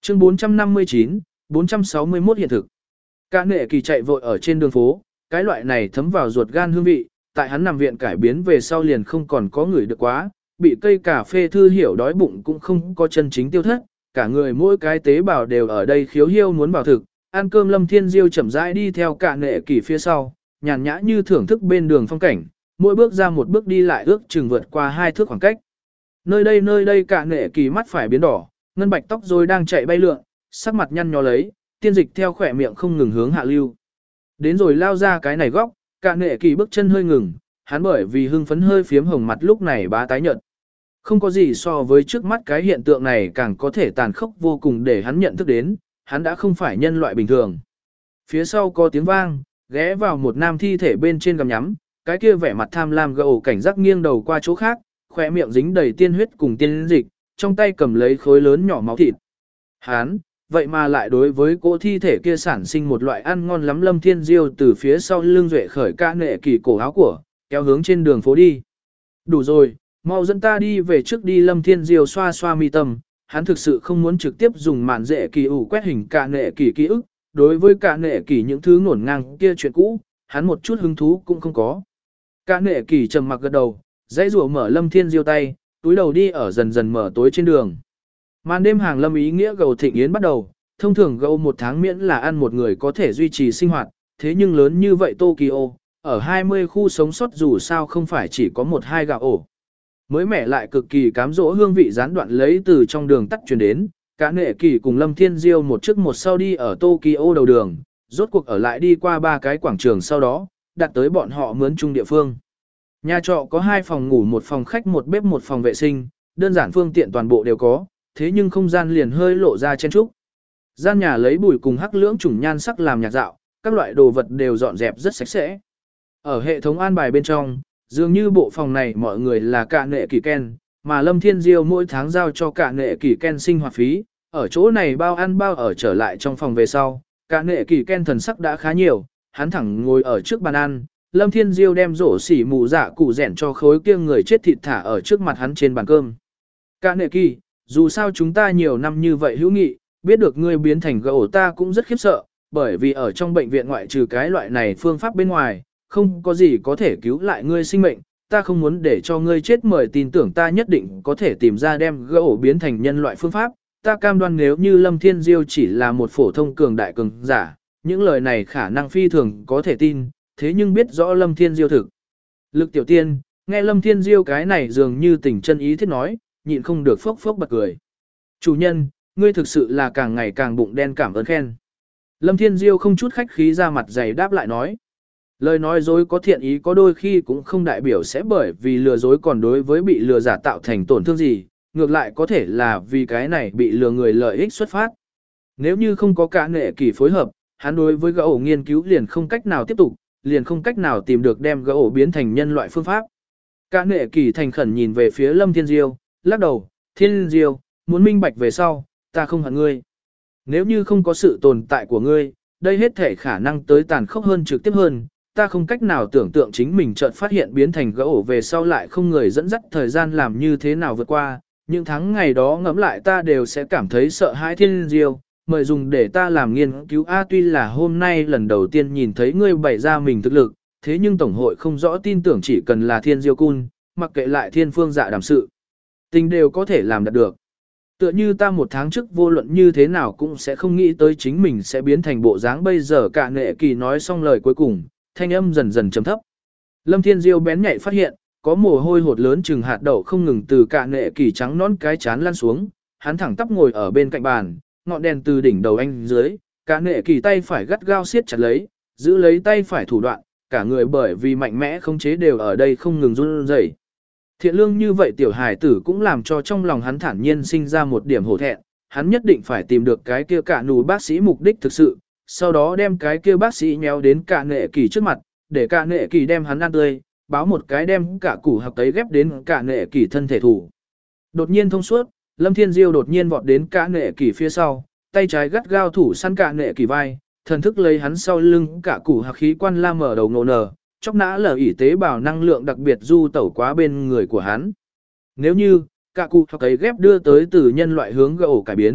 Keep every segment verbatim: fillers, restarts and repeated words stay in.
Chương bốn trăm năm mươi chín, bốn trăm sáu mươi mốt hiện thực. Cả nệ kỳ chạy vội ở trên đường phố, cái loại này thấm vào ruột gan hương vị, tại hắn nằm viện cải biến về sau liền không còn có người được quá, bị cây cà phê thư hiểu đói bụng cũng không có chân chính tiêu thất, cả người mỗi cái tế bào đều ở đây khiếu hiêu muốn bảo thực, ăn cơm Lâm Thiên Diêu chậm rãi đi theo cả nệ kỳ phía sau, nhàn nhã như thưởng thức bên đường phong cảnh, mỗi bước ra một bước đi lại ước chừng vượt qua hai thước khoảng cách. Nơi đây nơi đây cả nệ kỳ mắt phải biến đỏ, ngân bạch tóc rồi đang chạy bay lượn, sắc mặt nhăn nhó lấy, tiên dịch theo khỏe miệng không ngừng hướng hạ lưu. Đến rồi lao ra cái này góc, cả nệ kỳ bước chân hơi ngừng, hắn bởi vì hưng phấn hơi phiếm hồng mặt lúc này bá tái nhợt. Không có gì so với trước mắt cái hiện tượng này càng có thể tàn khốc vô cùng để hắn nhận thức đến, hắn đã không phải nhân loại bình thường. Phía sau có tiếng vang, ghé vào một nam thi thể bên trên gầm nhắm, cái kia vẻ mặt tham lam gậu cảnh giác nghiêng đầu qua chỗ khác, khỏe miệng dính đầy tiên huyết cùng tiên dịch, trong tay cầm lấy khối lớn nhỏ máu thịt. Hắn, vậy mà lại đối với cỗ thi thể kia sản sinh một loại ăn ngon lắm. Lâm Thiên Diêu từ phía sau lưng duệ khởi ca nệ kỳ cổ áo của, kéo hướng trên đường phố đi. Đủ rồi, mau dẫn ta đi về trước đi. Lâm Thiên Diêu xoa xoa mi tâm, hắn thực sự không muốn trực tiếp dùng màn dễ kỳ ủ quét hình ca nệ kỳ ký ức, đối với ca nệ kỳ những thứ ngổn ngang kia chuyện cũ, hắn một chút hứng thú cũng không có. Ca nệ kỳ trầm mặc gật đầu, dãy rủa mở Lâm Thiên Diêu tay, túi đầu đi ở dần dần mở tối trên đường. Màn đêm hàng lâm ý nghĩa gầu thịnh yến bắt đầu, thông thường gầu một tháng miễn là ăn một người có thể duy trì sinh hoạt, thế nhưng lớn như vậy Tokyo, ở hai mươi khu sống sót dù sao không phải chỉ có một hai gạo ổ. Mới mẻ lại cực kỳ cám dỗ hương vị gián đoạn lấy từ trong đường tắt truyền đến, cả nệ kỳ cùng Lâm Thiên Diêu một trước một sau đi ở Tokyo đầu đường, rốt cuộc ở lại đi qua ba cái quảng trường sau đó, đặt tới bọn họ mướn chung địa phương. Nhà trọ có hai phòng ngủ, một phòng khách, một bếp, một phòng vệ sinh, đơn giản phương tiện toàn bộ đều có, thế nhưng không gian liền hơi lộ ra chen trúc. Gian nhà lấy bùi cùng hắc lưỡng chủng nhan sắc làm nhạc dạo, các loại đồ vật đều dọn dẹp rất sạch sẽ. Ở hệ thống an bài bên trong, dường như bộ phòng này mọi người là cả nệ kỳ ken, mà Lâm Thiên Diêu mỗi tháng giao cho cả nệ kỳ ken sinh hoạt phí, ở chỗ này bao ăn bao ở trở lại trong phòng về sau, cả nệ kỳ ken thần sắc đã khá nhiều, hắn thẳng ngồi ở trước bàn ăn, Lâm Thiên Diêu đem rổ xỉ mù dạ cụ rẻn cho khối kia người chết thịt thả ở trước mặt hắn trên bàn cơm. Cả nệ kỳ, dù sao chúng ta nhiều năm như vậy hữu nghị, biết được ngươi biến thành gỗ ta cũng rất khiếp sợ, bởi vì ở trong bệnh viện ngoại trừ cái loại này phương pháp bên ngoài, không có gì có thể cứu lại ngươi sinh mệnh, ta không muốn để cho ngươi chết, mời tin tưởng ta nhất định có thể tìm ra đem gỗ biến thành nhân loại phương pháp, ta cam đoan nếu như Lâm Thiên Diêu chỉ là một phổ thông cường đại cường giả, những lời này khả năng phi thường có thể tin, thế nhưng biết rõ Lâm Thiên Diêu thực. Lực tiểu tiên, nghe Lâm Thiên Diêu cái này dường như tình chân ý thiết nói, nhịn không được phốc phốc bật cười. Chủ nhân, ngươi thực sự là càng ngày càng bụng đen, cảm ơn khen. Lâm Thiên Diêu không chút khách khí ra mặt dày đáp lại nói. Lời nói dối có thiện ý có đôi khi cũng không đại biểu sẽ bởi vì lừa dối còn đối với bị lừa giả tạo thành tổn thương gì, ngược lại có thể là vì cái này bị lừa người lợi ích xuất phát. Nếu như không có cả nệ kỳ phối hợp, hắn đối với gã ổ nghiên cứu liền không cách nào tiếp tục, liền không cách nào tìm được đem gã ổ biến thành nhân loại phương pháp. Cả nệ kỳ thành khẩn nhìn về phía Lâm Thiên Diêu, lắc đầu, Thiên Diêu, muốn minh bạch về sau, ta không hận ngươi. Nếu như không có sự tồn tại của ngươi, đây hết thể khả năng tới tàn khốc hơn trực tiếp hơn, ta không cách nào tưởng tượng chính mình chợt phát hiện biến thành gã ổ về sau lại không người dẫn dắt thời gian làm như thế nào vượt qua, những tháng ngày đó ngẫm lại ta đều sẽ cảm thấy sợ hãi. Thiên Diêu, mời dùng để ta làm nghiên cứu a tuy là hôm nay lần đầu tiên nhìn thấy ngươi bày ra mình thực lực, thế nhưng tổng hội không rõ tin tưởng chỉ cần là Thiên Diêu Cun, mặc kệ lại thiên phương dạ đàm sự, tình đều có thể làm đạt được. Tựa như ta một tháng trước vô luận như thế nào cũng sẽ không nghĩ tới chính mình sẽ biến thành bộ dáng bây giờ. Cả nệ kỳ nói xong lời cuối cùng, thanh âm dần dần trầm thấp. Lâm Thiên Diêu bén nhạy phát hiện, có mồ hôi hột lớn chừng hạt đậu không ngừng từ cả nệ kỳ trắng nón cái chán lăn xuống, hắn thẳng tắp ngồi ở bên cạnh bàn, ngọn đèn từ đỉnh đầu anh dưới, cả nệ kỳ tay phải gắt gao siết chặt lấy, giữ lấy tay phải thủ đoạn, cả người bởi vì mạnh mẽ khống chế đều ở đây không ngừng run rẩy. Thiện lương như vậy tiểu hài tử cũng làm cho trong lòng hắn thản nhiên sinh ra một điểm hổ thẹn, hắn nhất định phải tìm được cái kia cả nù bác sĩ mục đích thực sự, sau đó đem cái kia bác sĩ nhéo đến cả nệ kỳ trước mặt, để cả nệ kỳ đem hắn ăn tươi, báo một cái đem cả củ học tấy ghép đến cả nệ kỳ thân thể thủ. Đột nhiên thông suốt, Lâm Thiên Diêu đột nhiên vọt đến cả nệ kỳ phía sau, tay trái gắt gao thủ săn cả nệ kỳ vai, thần thức lấy hắn sau lưng cả củ học khí quan la mở đầu ngộ nở, chóc nã lở ỉ tế bào năng lượng đặc biệt du tẩu quá bên người của hắn. Nếu như, cả cụ hoặc ấy ghép đưa tới từ nhân loại hướng gỗ cải biến,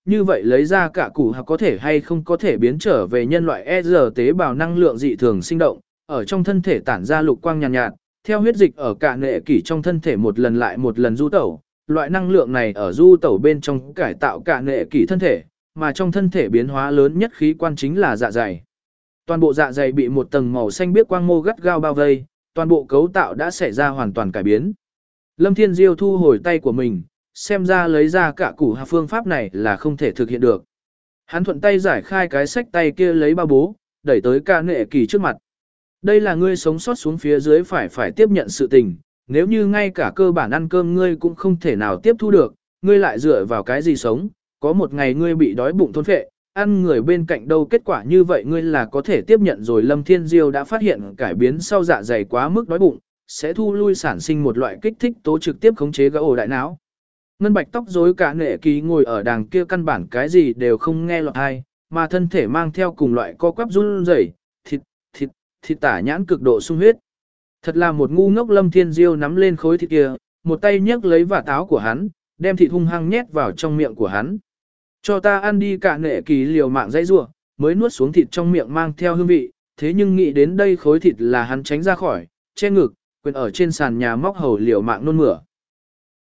như vậy lấy ra cả củ hạc có thể hay không có thể biến trở về nhân loại e rờ tế bào năng lượng dị thường sinh động, ở trong thân thể tản ra lục quang nhàn nhạt, nhạt, theo huyết dịch ở cả nệ kỷ trong thân thể một lần lại một lần du tẩu, loại năng lượng này ở du tẩu bên trong cải tạo cả nệ kỷ thân thể, mà trong thân thể biến hóa lớn nhất khí quan chính là dạ dày. Toàn bộ dạ dày bị một tầng màu xanh biếc quang mô gắt gao bao vây, toàn bộ cấu tạo đã xảy ra hoàn toàn cải biến. Lâm Thiên Diêu thu hồi tay của mình, xem ra lấy ra cả củ hạc phương pháp này là không thể thực hiện được. Hắn thuận tay giải khai cái sách tay kia lấy bao bố, đẩy tới cả nệ kỳ trước mặt. Đây là ngươi sống sót xuống phía dưới phải phải tiếp nhận sự tình, nếu như ngay cả cơ bản ăn cơm ngươi cũng không thể nào tiếp thu được, ngươi lại dựa vào cái gì sống, có một ngày ngươi bị đói bụng thôn phệ, ăn người bên cạnh đâu kết quả như vậy ngươi là có thể tiếp nhận rồi. Lâm Thiên Diêu đã phát hiện cải biến sau dạ dày quá mức đói bụng, sẽ thu lui sản sinh một loại kích thích tố trực tiếp khống chế gã ổ đại não. Ngân bạch tóc rối cả nệ kỳ ngồi ở đàng kia căn bản cái gì đều không nghe lọt tai, mà thân thể mang theo cùng loại co quắp run rẩy, thịt, thịt, thịt tả nhãn cực độ sung huyết. Thật là một ngu ngốc. Lâm Thiên Diêu nắm lên khối thịt kia, một tay nhấc lấy vạt áo của hắn, đem thịt hung hăng nhét vào trong miệng của hắn. Cho ta ăn đi. Cả nệ kỳ liều mạng dãy rủa, mới nuốt xuống thịt trong miệng mang theo hương vị, thế nhưng nghĩ đến đây khối thịt là hắn tránh ra khỏi, che ngực, quyền ở trên sàn nhà móc hầu liều mạng nôn mửa.